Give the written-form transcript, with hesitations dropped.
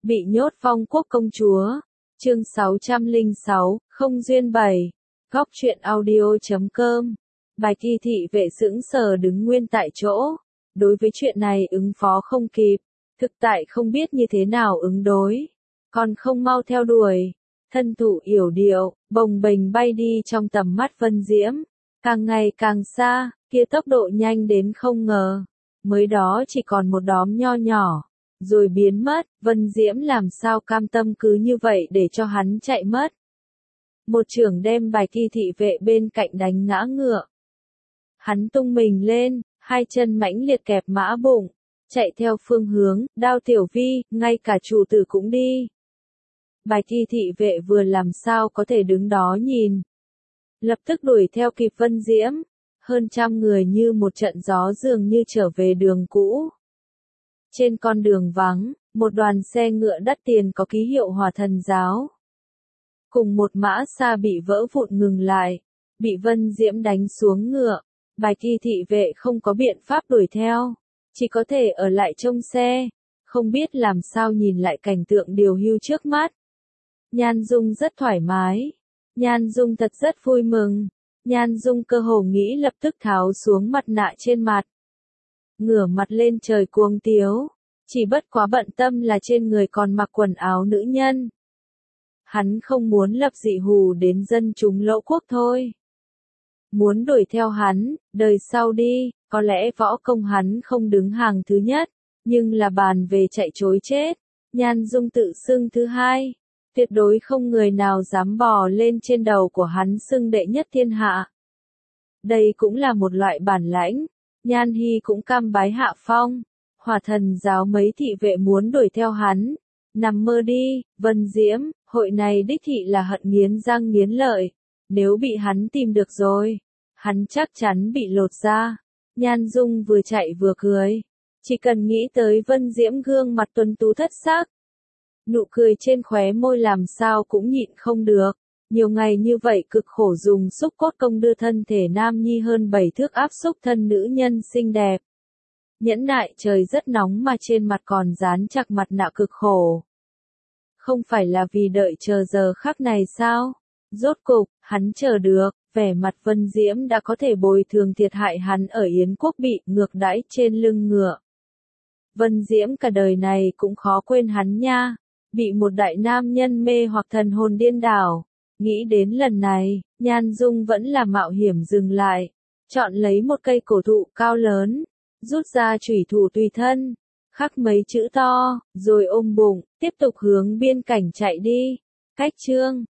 Bị nhốt Phong Quốc công chúa. Chương 606, không duyên bày. Góc truyện audio.com. Bạch Y thị vệ sững sờ đứng nguyên tại chỗ. Đối với chuyện này ứng phó không kịp. Thực tại không biết như thế nào ứng đối. Còn không mau theo đuổi. Thân thủ yểu điệu, bồng bềnh bay đi trong tầm mắt Vân Diễm. Càng ngày càng xa, kia tốc độ nhanh đến không ngờ. Mới đó chỉ còn một đóm nho nhỏ. Rồi biến mất, Vân Diễm làm sao cam tâm cứ như vậy để cho hắn chạy mất. Một chưởng đem Bạch Y thị vệ bên cạnh đánh ngã ngựa. Hắn tung mình lên, hai chân mãnh liệt kẹp mã bụng, chạy theo phương hướng, Đao Tiểu Vi, ngay cả chủ tử cũng đi. Bạch Y thị vệ vừa làm sao có thể đứng đó nhìn. Lập tức đuổi theo kịp Vân Diễm, hơn trăm người như một trận gió dường như trở về đường cũ. Trên con đường vắng, một đoàn xe ngựa đắt tiền có ký hiệu Hỏa Thần giáo. Cùng một mã xa bị vỡ vụn ngừng lại, bị Vân Diễm đánh xuống ngựa. Bạch Y thị vệ không có biện pháp đuổi theo, chỉ có thể ở lại trông xe, không biết làm sao nhìn lại cảnh tượng điều hưu trước mắt. Nhan Dung rất thoải mái, Nhan Dung thật rất vui mừng, Nhan Dung cơ hồ nghĩ lập tức tháo xuống mặt nạ trên mặt. Ngửa mặt lên trời cuồng tiếu, chỉ bất quá bận tâm là trên người còn mặc quần áo nữ nhân. Hắn không muốn lập dị hù đến dân chúng Lỗ quốc thôi. Muốn đuổi theo hắn, đời sau đi, có lẽ võ công hắn không đứng hàng thứ nhất, nhưng là bàn về chạy trối chết, Nhan Dung tự xưng thứ hai, tuyệt đối không người nào dám bò lên trên đầu của hắn xưng đệ nhất thiên hạ. Đây cũng là một loại bản lãnh, Nhan Hi cũng cam bái hạ phong, Hỏa Thần giáo mấy thị vệ muốn đuổi theo hắn, nằm mơ đi, Vân Diễm, hội này đích thị là hận nghiến răng nghiến lợi, nếu bị hắn tìm được rồi, hắn chắc chắn bị lột da. Nhan Dung vừa chạy vừa cười, chỉ cần nghĩ tới Vân Diễm gương mặt tuấn tú thất sắc, nụ cười trên khóe môi làm sao cũng nhịn không được. Nhiều ngày như vậy cực khổ dùng xúc cốt công đưa thân thể nam nhi hơn 7 thước áp xúc thân nữ nhân xinh đẹp. Nhẫn nại trời rất nóng mà trên mặt còn dán chặt mặt nạ cực khổ. Không phải là vì đợi chờ giờ khắc này sao? Rốt cục, hắn chờ được, vẻ mặt Vân Diễm đã có thể bồi thường thiệt hại hắn ở Yến quốc bị ngược đãi trên lưng ngựa. Vân Diễm cả đời này cũng khó quên hắn nha, bị một đại nam nhân mê hoặc thần hồn điên đảo. Nghĩ đến lần này, Nhan Dung vẫn là mạo hiểm dừng lại, chọn lấy một cây cổ thụ cao lớn, rút ra chủy thủ tùy thân, khắc mấy chữ to, rồi ôm bụng, tiếp tục hướng biên cảnh chạy đi. Cách chương